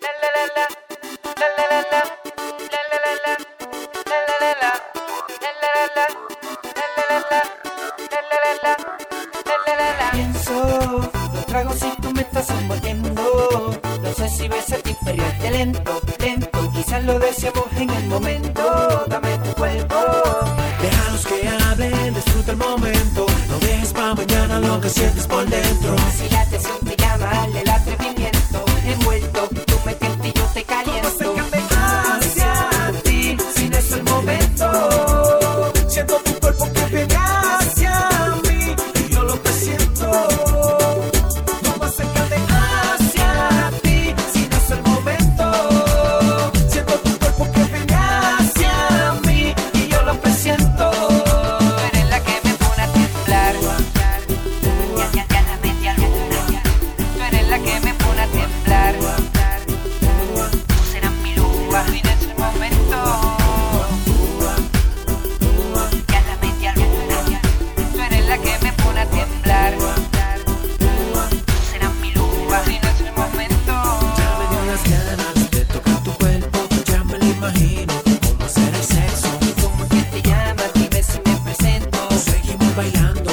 Pienso, los tragos si tú me estás envolviendo. No sé si ves satisferiarte lento, lento. Quizás lo deseamos en el momento. Dame tu cuerpo. Déjalos que hablen, disfruta el momento. No dejes pa' mañana lo que sientes por dentro. Si la atención te llama, el atrevimiento. Envuelto, tú me tientas y yo te caliento. Hacia ti, si no es el momento. Siento tu cuerpo que viene hacia mí y yo lo que siento. No me acercarme hacia ti, si no es el momento. Siento tu cuerpo que viene hacia mí y yo lo presiento. Tú eres la que me pone a temblar. Ya la metí al mundo. Tú eres la que me pone a temblar. Tú serás mi luz, y en ese momento. Ya la metí al mundo. Tú eres la que me pone a temblar. Tú serás mi luz, y en ese momento. Ya me dio las ganas de tocar tu cuerpo, ya me lo imagino cómo hacer el sexo. Como que te llama, dime si me presento. Seguimos bailando